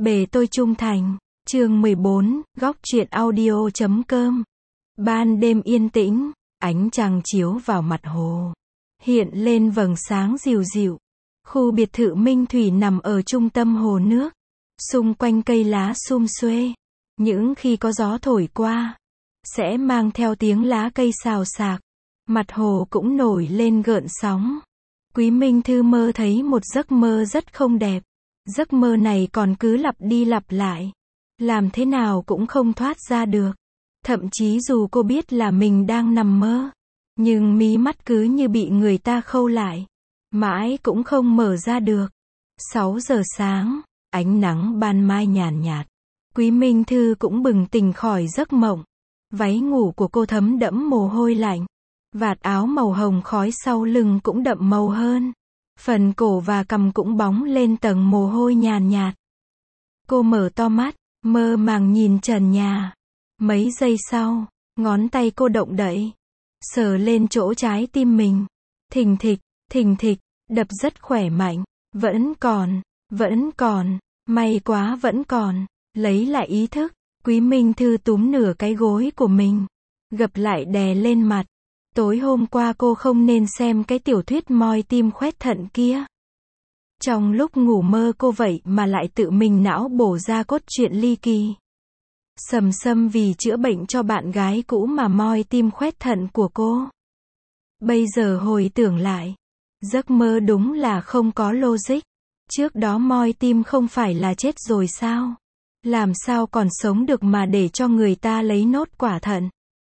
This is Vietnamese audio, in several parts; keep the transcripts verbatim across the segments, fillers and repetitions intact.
Bề tôi trung thành. Chương mười bốn, góc truyện audio chấm com. Ban đêm yên tĩnh, ánh trăng chiếu vào mặt hồ, hiện lên vầng sáng dịu dịu. Khu biệt thự Minh Thủy nằm ở trung tâm hồ nước, xung quanh cây lá sum xuê. Những khi có gió thổi qua, sẽ mang theo tiếng lá cây xào xạc. Mặt hồ cũng nổi lên gợn sóng. Quý Minh Thư mơ thấy một giấc mơ rất không đẹp. Giấc mơ này còn cứ lặp đi lặp lại. Làm thế nào cũng không thoát ra được. Thậm chí dù cô biết là mình đang nằm mơ, nhưng mí mắt cứ như bị người ta khâu lại. Mãi cũng không mở ra được. sáu giờ sáng, ánh nắng ban mai nhàn nhạt. Quý Minh Thư cũng bừng tỉnh khỏi giấc mộng. Váy ngủ của cô thấm đẫm mồ hôi lạnh. Vạt áo màu hồng khói sau lưng cũng đậm màu hơn. Phần cổ và cằm cũng bóng lên tầng mồ hôi nhàn nhạt. Cô mở to mắt, mơ màng nhìn trần nhà. Mấy giây sau, ngón tay cô động đậy, sờ lên chỗ trái tim mình. Thình thịch, thình thịch, đập rất khỏe mạnh. Vẫn còn, vẫn còn, may quá vẫn còn. Lấy lại ý thức, Quý Minh Thư túm nửa cái gối của mình, gập lại đè lên mặt. Tối hôm qua cô không nên xem cái tiểu thuyết moi tim khoét thận kia. Trong lúc ngủ mơ cô vậy mà lại tự mình não bổ ra cốt truyện ly kỳ. Sầm Sâm vì chữa bệnh cho bạn gái cũ mà moi tim khoét thận của cô. Bây giờ hồi tưởng lại, giấc mơ đúng là không có logic. Trước đó moi tim không phải là chết rồi sao? Làm sao còn sống được mà để cho người ta lấy nốt quả thận?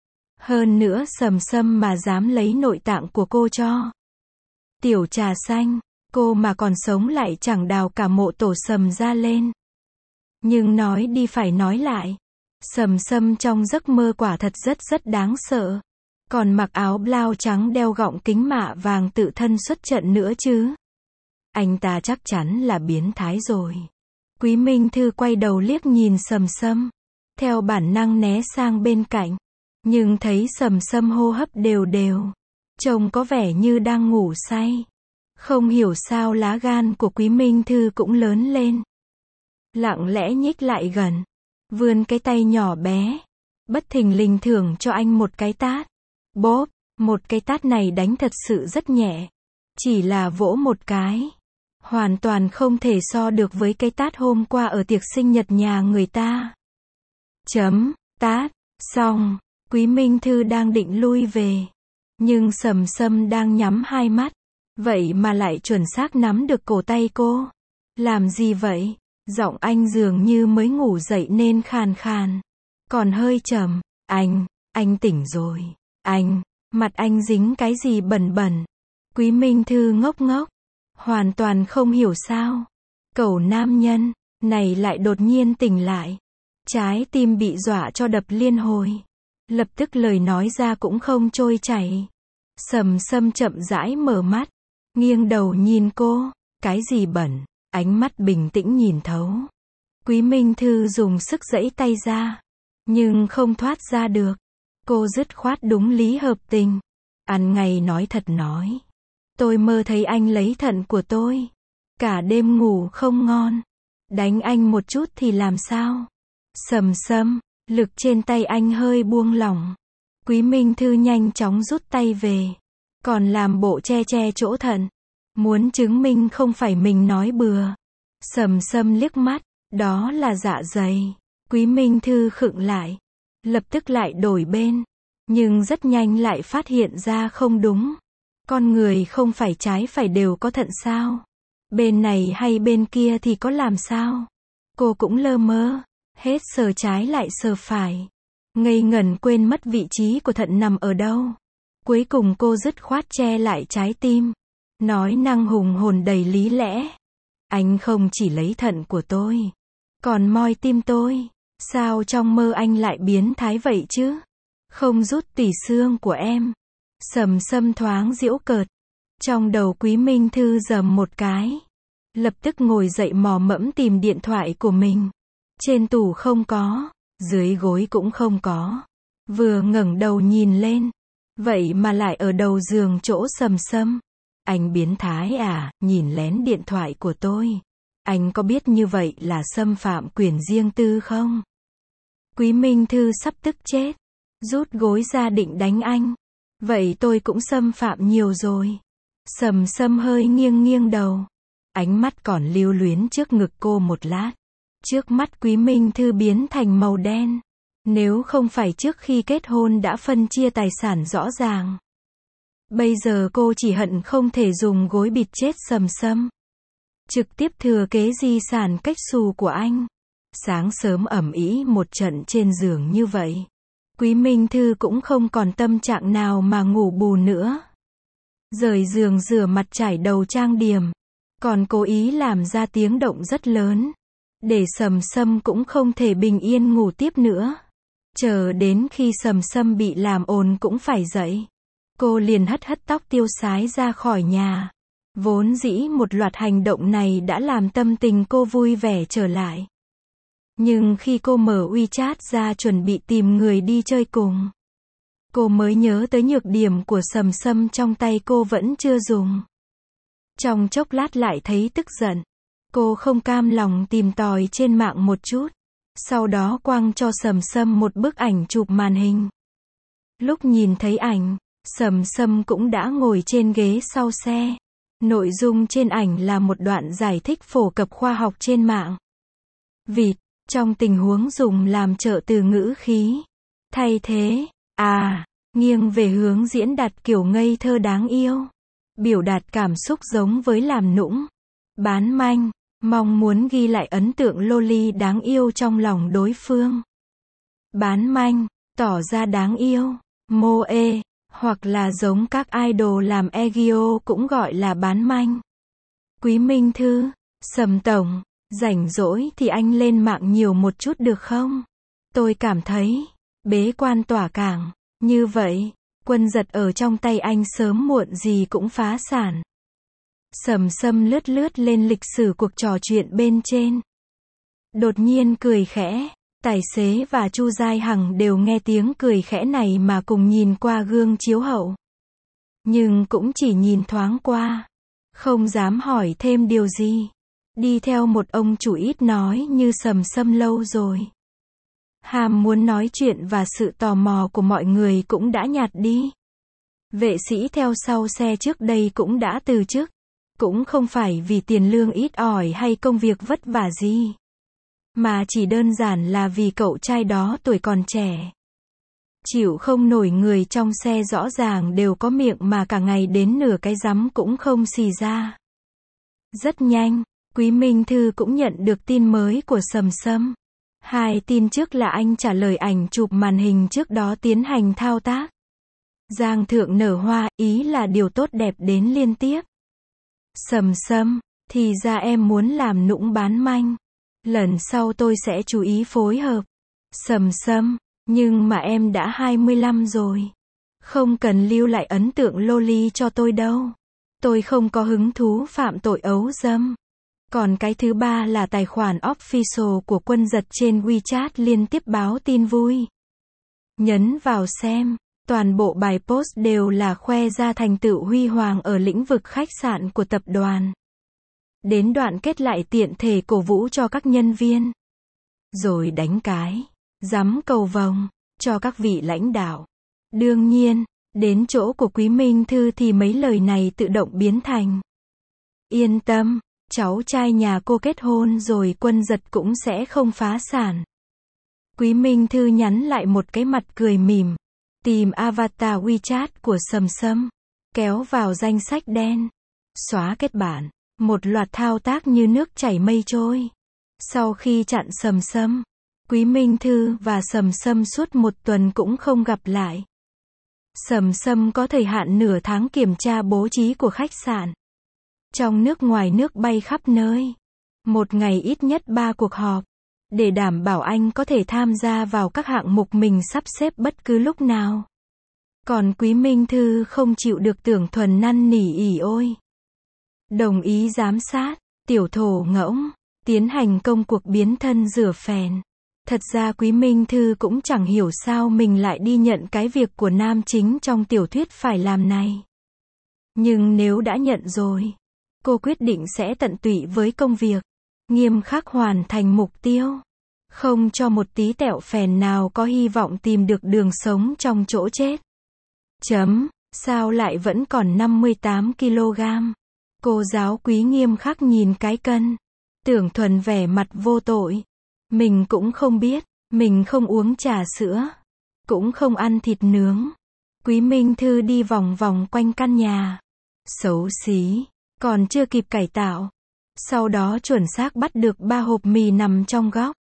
Hơn nữa Sầm Sâm mà dám lấy nội tạng của cô cho Tiểu Trà Xanh, cô mà còn sống lại chẳng đào cả mộ tổ Sầm ra lên. Nhưng nói đi phải nói lại, Sầm Sâm trong giấc mơ quả thật rất rất đáng sợ. Còn mặc áo blau trắng đeo gọng kính mạ vàng tự thân xuất trận nữa chứ. Anh ta chắc chắn là biến thái rồi. Quý Minh Thư quay đầu liếc nhìn Sầm Sâm, theo bản năng né sang bên cạnh. Nhưng thấy Sầm Sâm hô hấp đều đều, trông có vẻ như đang ngủ say. Không hiểu sao lá gan của Quý Minh Thư cũng lớn lên. Lặng lẽ nhích lại gần, vươn cái tay nhỏ bé, bất thình lình thưởng cho anh một cái tát. Bốp, một cái tát này đánh thật sự rất nhẹ. Chỉ là vỗ một cái, hoàn toàn không thể so được với cái tát hôm qua ở tiệc sinh nhật nhà người ta. Chấm, tát, xong. Quý Minh Thư đang định lui về, nhưng Sầm Sâm đang nhắm hai mắt, vậy mà lại chuẩn xác nắm được cổ tay cô. Làm gì vậy? Giọng anh dường như mới ngủ dậy nên khàn khàn, còn hơi trầm. Anh, anh tỉnh rồi. Anh, mặt anh dính cái gì bẩn bẩn. Quý Minh Thư ngốc ngốc, hoàn toàn không hiểu sao cẩu nam nhân này lại đột nhiên tỉnh lại. Trái tim bị dọa cho đập liên hồi. Lập tức lời nói ra cũng không trôi chảy. Sầm Sâm chậm rãi mở mắt, nghiêng đầu nhìn cô. Cái gì bẩn? Ánh mắt bình tĩnh nhìn thấu. Quý Minh Thư dùng sức giãy tay ra, nhưng không thoát ra được. Cô dứt khoát đúng lý hợp tình. Ăn ngay nói thật nói. Tôi mơ thấy anh lấy thận của tôi. Cả đêm ngủ không ngon. Đánh anh một chút thì làm sao? Sầm Sâm, lực trên tay anh hơi buông lỏng. Quý Minh Thư nhanh chóng rút tay về, còn làm bộ che che chỗ thận, muốn chứng minh không phải mình nói bừa. Sầm Sâm liếc mắt, đó là dạ dày. Quý Minh Thư khựng lại, lập tức lại đổi bên, nhưng rất nhanh lại phát hiện ra không đúng. Con người không phải trái phải đều có thận sao? Bên này hay bên kia thì có làm sao? Cô cũng lơ mơ, hết sờ trái lại sờ phải, ngây ngẩn quên mất vị trí của thận nằm ở đâu. Cuối cùng cô dứt khoát che lại trái tim, nói năng hùng hồn đầy lý lẽ. Anh không chỉ lấy thận của tôi, còn moi tim tôi. Sao trong mơ anh lại biến thái vậy chứ? Không rút tủy xương của em. Sầm Sâm thoáng giễu cợt. Trong đầu Quý Minh Thư rầm một cái, lập tức ngồi dậy mò mẫm tìm điện thoại của mình. Trên tủ không có, dưới gối cũng không có. Vừa ngẩng đầu nhìn lên, vậy mà lại ở đầu giường chỗ Sầm Sâm. Anh biến thái à, nhìn lén điện thoại của tôi. Anh có biết như vậy là xâm phạm quyền riêng tư không? Quý Minh Thư sắp tức chết. Rút gối ra định đánh anh. Vậy tôi cũng xâm phạm nhiều rồi. Sầm Sâm hơi nghiêng nghiêng đầu. Ánh mắt còn lưu luyến trước ngực cô một lát. Trước mắt Quý Minh Thư biến thành màu đen. Nếu không phải trước khi kết hôn đã phân chia tài sản rõ ràng. Bây giờ cô chỉ hận không thể dùng gối bịt chết Sầm Sâm. Trực tiếp thừa kế di sản cách xù của anh. Sáng sớm ầm ĩ một trận trên giường như vậy. Quý Minh Thư cũng không còn tâm trạng nào mà ngủ bù nữa. Rời giường rửa mặt chải đầu trang điểm. Còn cố ý làm ra tiếng động rất lớn. Để Sầm Sâm cũng không thể bình yên ngủ tiếp nữa. Chờ đến khi Sầm Sâm bị làm ồn cũng phải dậy. Cô liền hất hất tóc tiêu sái ra khỏi nhà. Vốn dĩ một loạt hành động này đã làm tâm tình cô vui vẻ trở lại. Nhưng khi cô mở WeChat ra chuẩn bị tìm người đi chơi cùng, cô mới nhớ tới nhược điểm của Sầm Sâm trong tay cô vẫn chưa dùng. Trong chốc lát lại thấy tức giận. Cô không cam lòng tìm tòi trên mạng một chút. Sau đó quăng cho Sầm Sâm một bức ảnh chụp màn hình. Lúc nhìn thấy ảnh, Sầm Sâm cũng đã ngồi trên ghế sau xe. Nội dung trên ảnh là một đoạn giải thích phổ cập khoa học trên mạng. Vịt, trong tình huống dùng làm trợ từ ngữ khí. Thay thế, à, nghiêng về hướng diễn đạt kiểu ngây thơ đáng yêu. Biểu đạt cảm xúc giống với làm nũng. Bán manh, mong muốn ghi lại ấn tượng loli đáng yêu trong lòng đối phương. Bán manh, tỏ ra đáng yêu. Moe, hoặc là giống các idol làm egio cũng gọi là bán manh. Quý Minh Thư, Sầm Tổng, rảnh rỗi thì anh lên mạng nhiều một chút được không? Tôi cảm thấy, bế quan tỏa cảng, như vậy, quân giật ở trong tay anh sớm muộn gì cũng phá sản. Sầm Sâm lướt lướt lên lịch sử cuộc trò chuyện bên trên. Đột nhiên cười khẽ. Tài xế và Chu Giai Hằng đều nghe tiếng cười khẽ này mà cùng nhìn qua gương chiếu hậu. Nhưng cũng chỉ nhìn thoáng qua. Không dám hỏi thêm điều gì. Đi theo một ông chủ ít nói như Sầm Sâm lâu rồi. Ham muốn nói chuyện và sự tò mò của mọi người cũng đã nhạt đi. Vệ sĩ theo sau xe trước đây cũng đã từ chức. Cũng không phải vì tiền lương ít ỏi hay công việc vất vả gì. Mà chỉ đơn giản là vì cậu trai đó tuổi còn trẻ. Chịu không nổi người trong xe rõ ràng đều có miệng mà cả ngày đến nửa cái rắm cũng không xì ra. Rất nhanh, Quý Minh Thư cũng nhận được tin mới của Sầm Sâm. Hai tin trước là anh trả lời ảnh chụp màn hình trước đó tiến hành thao tác. Giang thượng nở hoa, ý là điều tốt đẹp đến liên tiếp. Sầm Sâm, thì ra em muốn làm nũng bán manh. Lần sau tôi sẽ chú ý phối hợp. Sầm Sâm, nhưng mà em đã hai mươi lăm rồi. Không cần lưu lại ấn tượng loli cho tôi đâu. Tôi không có hứng thú phạm tội ấu dâm. Còn cái thứ ba là tài khoản official của quân giật trên WeChat liên tiếp báo tin vui. Nhấn vào xem. Toàn bộ bài post đều là khoe ra thành tựu huy hoàng ở lĩnh vực khách sạn của tập đoàn. Đến đoạn kết lại tiện thể cổ vũ cho các nhân viên. Rồi đánh cái, giắm cầu vồng, cho các vị lãnh đạo. Đương nhiên, đến chỗ của Quý Minh Thư thì mấy lời này tự động biến thành. Yên tâm, cháu trai nhà cô kết hôn rồi quân giật cũng sẽ không phá sản. Quý Minh Thư nhắn lại một cái mặt cười mỉm. Tìm avatar WeChat của Sầm Sâm. Kéo vào danh sách đen. Xóa kết bạn. Một loạt thao tác như nước chảy mây trôi. Sau khi chặn Sầm Sâm, Quý Minh Thư và Sầm Sâm suốt một tuần cũng không gặp lại. Sầm Sâm có thời hạn nửa tháng kiểm tra bố trí của khách sạn. Trong nước ngoài nước bay khắp nơi. Một ngày ít nhất ba cuộc họp. Để đảm bảo anh có thể tham gia vào các hạng mục mình sắp xếp bất cứ lúc nào. Còn Quý Minh Thư không chịu được tưởng thuần năn nỉ ỉ ôi. Đồng ý giám sát, tiểu thổ ngỗng, tiến hành công cuộc biến thân rửa phèn. Thật ra Quý Minh Thư cũng chẳng hiểu sao mình lại đi nhận cái việc của nam chính trong tiểu thuyết phải làm này. Nhưng nếu đã nhận rồi, cô quyết định sẽ tận tụy với công việc. nghiêm khắc hoàn thành mục tiêu. Không cho một tí tẹo phèn nào có hy vọng tìm được đường sống trong chỗ chết. Chấm, sao lại vẫn còn năm mươi tám ki lô gam? Cô giáo quý nghiêm khắc nhìn cái cân. Tưởng Thuần vẻ mặt vô tội. Mình cũng không biết, mình không uống trà sữa, cũng không ăn thịt nướng. Quý Minh Thư đi vòng vòng quanh căn nhà. Xấu xí, còn chưa kịp cải tạo. Sau đó chuẩn xác bắt được ba hộp mì nằm trong góc.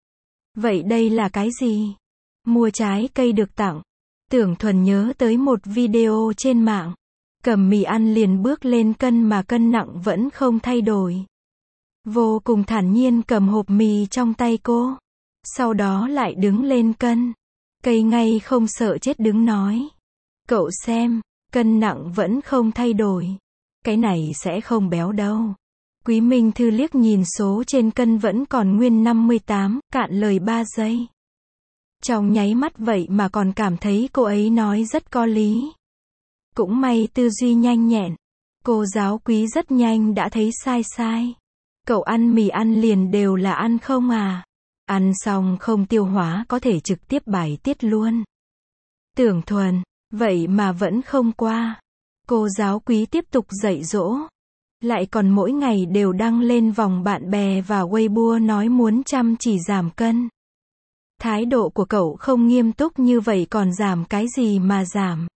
Vậy đây là cái gì? Mua trái cây được tặng. Tưởng Thuần nhớ tới một video trên mạng. Cầm mì ăn liền bước lên cân mà cân nặng vẫn không thay đổi. Vô cùng thản nhiên cầm hộp mì trong tay cô. Sau đó lại đứng lên cân. Cây ngay không sợ chết đứng nói. Cậu xem, cân nặng vẫn không thay đổi. Cái này sẽ không béo đâu. Quý Minh Thư liếc nhìn số trên cân vẫn còn nguyên năm mươi tám, cạn lời ba giây. Trong nháy mắt vậy mà còn cảm thấy cô ấy nói rất có lý. Cũng may tư duy nhanh nhẹn. Cô giáo quý rất nhanh đã thấy sai sai. Cậu ăn mì ăn liền đều là ăn không à? Ăn xong không tiêu hóa có thể trực tiếp bài tiết luôn. Tưởng Thuần, vậy mà vẫn không qua. Cô giáo quý tiếp tục dạy dỗ. Lại còn mỗi ngày đều đăng lên vòng bạn bè và Weibo nói muốn chăm chỉ giảm cân. Thái độ của cậu không nghiêm túc như vậy còn giảm cái gì mà giảm?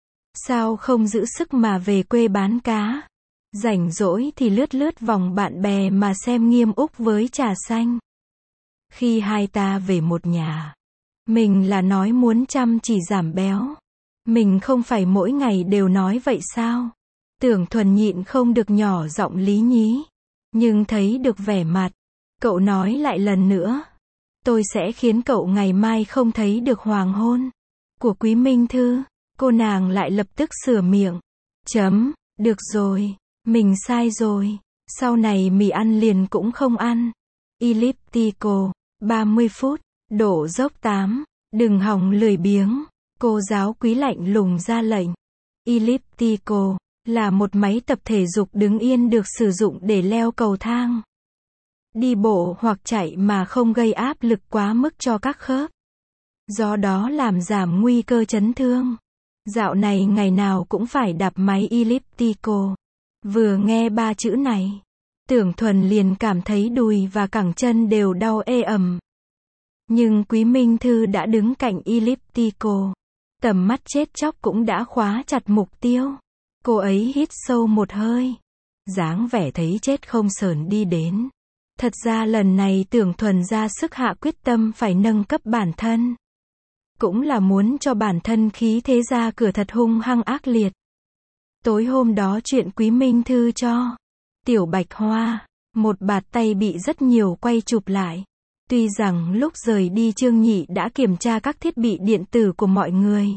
Sao không giữ sức mà về quê bán cá? Rảnh rỗi thì lướt lướt vòng bạn bè mà xem Nghiêm Úc với trà xanh. Khi hai ta về một nhà, mình là nói muốn chăm chỉ giảm béo. Mình không phải mỗi ngày đều nói vậy sao? Tưởng Thuần nhịn không được nhỏ giọng lý nhí. Nhưng thấy được vẻ mặt, cậu nói lại lần nữa. Tôi sẽ khiến cậu ngày mai không thấy được hoàng hôn của Quý Minh Thư. Cô nàng lại lập tức sửa miệng. Chấm, được rồi, mình sai rồi. Sau này mì ăn liền cũng không ăn. Elliptical, ba mươi phút, đổ dốc tám, đừng hỏng lười biếng. Cô giáo quý lạnh lùng ra lệnh. Elliptical là một máy tập thể dục đứng yên được sử dụng để leo cầu thang, đi bộ hoặc chạy mà không gây áp lực quá mức cho các khớp. Do đó làm giảm nguy cơ chấn thương. Dạo này ngày nào cũng phải đạp máy elliptical. Vừa nghe ba chữ này, Tưởng Thuần liền cảm thấy đùi và cẳng chân đều đau ê ẩm. Nhưng Quý Minh Thư đã đứng cạnh elliptical. Tầm mắt chết chóc cũng đã khóa chặt mục tiêu. Cô ấy hít sâu một hơi. Dáng vẻ thấy chết không sờn đi đến. Thật ra lần này Tưởng Thuần ra sức hạ quyết tâm phải nâng cấp bản thân. Cũng là muốn cho bản thân khí thế ra cửa thật hung hăng ác liệt. Tối hôm đó chuyện Quý Minh Thư cho Tiểu Bạch Hoa một bạt tay bị rất nhiều quay chụp lại. Tuy rằng lúc rời đi Trương Nhị đã kiểm tra các thiết bị điện tử của mọi người,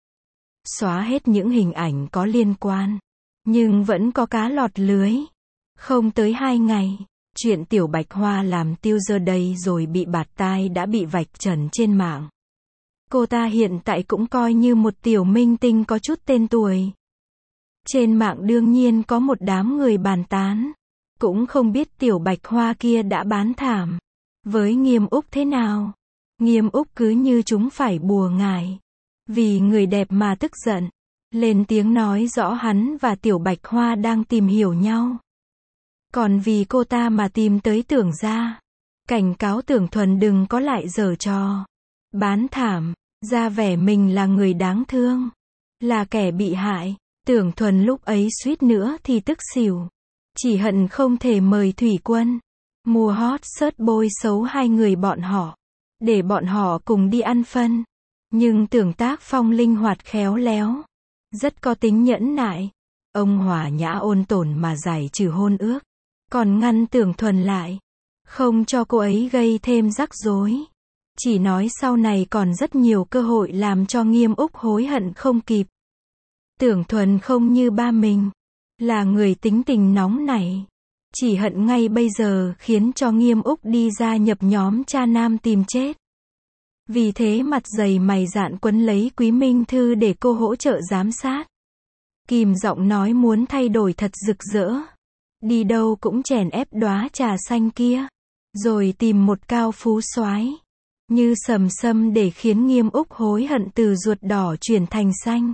xóa hết những hình ảnh có liên quan, nhưng vẫn có cá lọt lưới. Không tới hai ngày, chuyện Tiểu Bạch Hoa làm tiêu giờ đây rồi bị bạt tai đã bị vạch trần trên mạng. Cô ta hiện tại cũng coi như một tiểu minh tinh có chút tên tuổi. Trên mạng đương nhiên có một đám người bàn tán. Cũng không biết Tiểu Bạch Hoa kia đã bán thảm với Nghiêm Úc thế nào. Nghiêm Úc cứ như chúng phải bùa ngải. Vì người đẹp mà tức giận. Lên tiếng nói rõ hắn và Tiểu Bạch Hoa đang tìm hiểu nhau. Còn vì cô ta mà tìm tới Tưởng gia. Cảnh cáo Tưởng Thuần đừng có lại giở trò. Bán thảm, ra vẻ mình là người đáng thương. Là kẻ bị hại. Tưởng Thuần lúc ấy suýt nữa thì tức xỉu. Chỉ hận không thể mời Thủy Quân mua hot search bôi xấu hai người bọn họ, để bọn họ cùng đi ăn phân. Nhưng Tưởng Tác Phong linh hoạt khéo léo, rất có tính nhẫn nại. Ông hòa nhã ôn tồn mà giải trừ hôn ước, còn ngăn Tưởng Thuần lại, không cho cô ấy gây thêm rắc rối. Chỉ nói sau này còn rất nhiều cơ hội làm cho Nghiêm Úc hối hận không kịp. Tưởng Thuần không như ba mình, là người tính tình nóng nảy. Chỉ hận ngay bây giờ khiến cho Nghiêm Úc đi ra nhập nhóm cha nam tìm chết. Vì thế mặt dày mày dạn quấn lấy Quý Minh Thư để cô hỗ trợ giám sát. Kìm giọng nói muốn thay đổi thật rực rỡ. Đi đâu cũng chèn ép đóa trà xanh kia. rồi tìm một cao phú soái như Sầm Sâm để khiến Nghiêm Úc hối hận từ ruột đỏ chuyển thành xanh,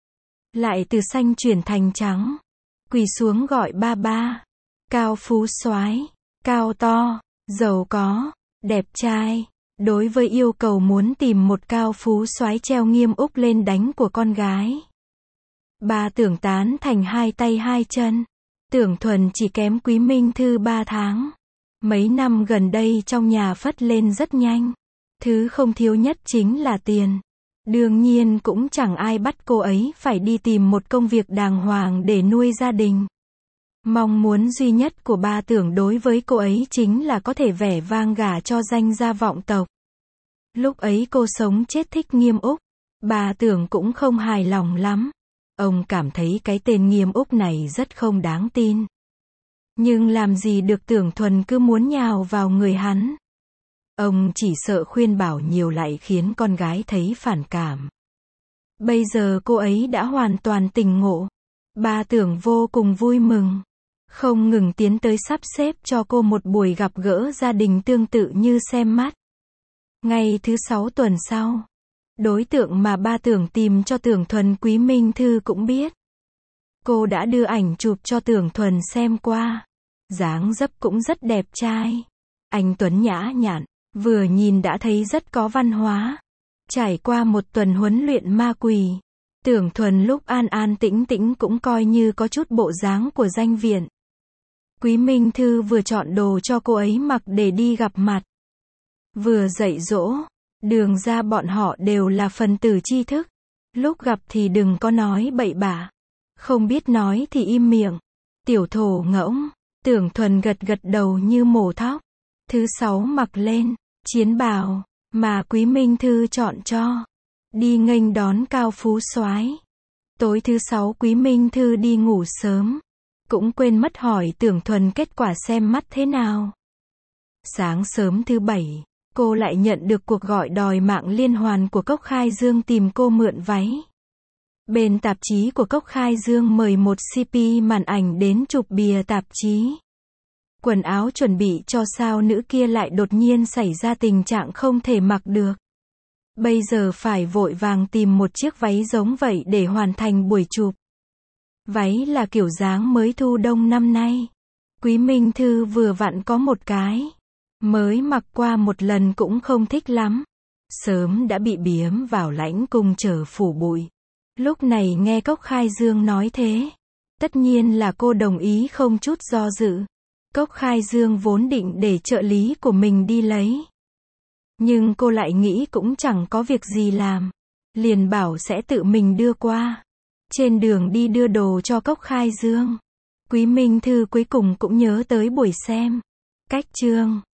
lại từ xanh chuyển thành trắng. Quỳ xuống gọi ba ba. Cao phú soái, cao to, giàu có, đẹp trai. Đối với yêu cầu muốn tìm một cao phú soái treo Nghiêm Úc lên đánh của con gái, bà Tưởng tán thành hai tay hai chân. Tưởng Thuần chỉ kém Quý Minh Thư ba tháng. Mấy năm gần đây trong nhà phất lên rất nhanh. Thứ không thiếu nhất chính là tiền. Đương nhiên cũng chẳng ai bắt cô ấy phải đi tìm một công việc đàng hoàng để nuôi gia đình. Mong muốn duy nhất của ba Tưởng đối với cô ấy chính là có thể vẻ vang gả cho danh gia vọng tộc. Lúc ấy cô sống chết thích Nghiêm Úc. Bà Tưởng cũng không hài lòng lắm. Ông cảm thấy cái tên Nghiêm Úc này rất không đáng tin. Nhưng làm gì được, Tưởng Thuần cứ muốn nhào vào người hắn. Ông chỉ sợ khuyên bảo nhiều lại khiến con gái thấy phản cảm. Bây giờ cô ấy đã hoàn toàn tỉnh ngộ. Bà Tưởng vô cùng vui mừng. Không ngừng tiến tới sắp xếp cho cô một buổi gặp gỡ gia đình tương tự như xem mắt. Ngày thứ sáu tuần sau, đối tượng mà ba Tưởng tìm cho Tưởng Thuần Quý Minh Thư cũng biết. Cô đã đưa ảnh chụp cho Tưởng Thuần xem qua. Dáng dấp cũng rất đẹp trai. Anh tuấn nhã nhặn, vừa nhìn đã thấy rất có văn hóa. Trải qua một tuần huấn luyện ma quỷ, Tưởng Thuần lúc an an tĩnh tĩnh cũng coi như có chút bộ dáng của danh viện. Quý Minh Thư vừa chọn đồ cho cô ấy mặc để đi gặp mặt, vừa dạy dỗ. Đường ra bọn họ đều là phần tử tri thức. Lúc gặp thì đừng có nói bậy bạ. Không biết nói thì im miệng. Tiểu thổ ngỗng. Tưởng Thuần gật gật đầu như mổ thóc. Thứ sáu mặc lên chiến bào mà Quý Minh Thư chọn cho, đi nghênh đón cao phú soái. Tối thứ sáu Quý Minh Thư đi ngủ sớm, cũng quên mất hỏi Tưởng Thuần kết quả xem mắt thế nào. Sáng sớm thứ bảy, cô lại nhận được cuộc gọi đòi mạng liên hoàn của Cốc Khai Dương tìm cô mượn váy. Bên tạp chí của Cốc Khai Dương mời một xê pê màn ảnh đến chụp bìa tạp chí. Quần áo chuẩn bị cho sao nữ kia lại đột nhiên xảy ra tình trạng không thể mặc được. Bây giờ phải vội vàng tìm một chiếc váy giống vậy để hoàn thành buổi chụp. Váy là kiểu dáng mới thu đông năm nay. Quý Minh Thư vừa vặn có một cái. Mới mặc qua một lần cũng không thích lắm. Sớm đã bị biếm vào lãnh cung chờ phủ bụi. Lúc này nghe Cốc Khai Dương nói thế, tất nhiên là cô đồng ý không chút do dự. Cốc Khai Dương vốn định để trợ lý của mình đi lấy. Nhưng cô lại nghĩ cũng chẳng có việc gì làm. Liền bảo sẽ tự mình đưa qua. Trên đường đi đưa đồ cho Cốc Khai Dương, Quý Minh Thư cuối cùng cũng nhớ tới buổi xem cách chương.